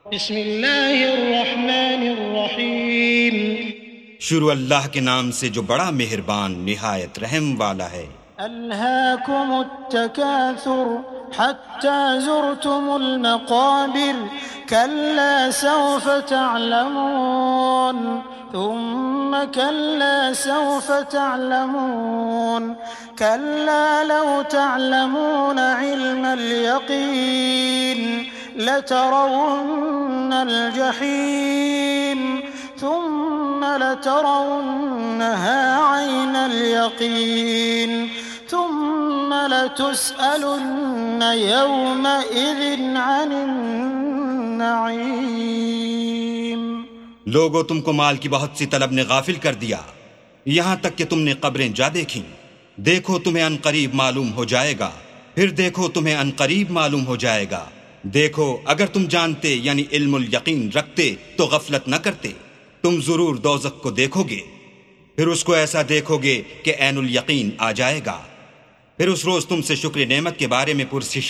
بسم اللہ الرحمن الرحیم. شروع اللہ کے نام سے جو بڑا مہربان نہایت رحم والا ہے. ألهاكم التكاثر حتى زرتم المقابر كلا سوف تعلمون ثم كلا سوف تعلمون كلا لو تعلمون علم اليقين لترون الجحيم ثم لترونها عين اليقين ثم لتسألن يومئذ عن النعيم. لوگو تم کو مال کی بہت سی طلب نے غافل کر دیا یہاں تک کہ تم نے قبریں جا دیکھیں. دیکھو تمہیں ان قریب معلوم ہو جائے گا، پھر دیکھو تمہیں ان قریب معلوم ہو جائے گا. دیکھو اگر تم جانتے یعنی علم الیقین رکھتے تو غفلت نہ کرتے. تم ضرور دوزخ کو دیکھو گے، پھر اس کو ایسا دیکھو گے کہ عین الیقین آ جائے گا. پھر اس روز تم سے شکر نعمت کے بارے میں پرسش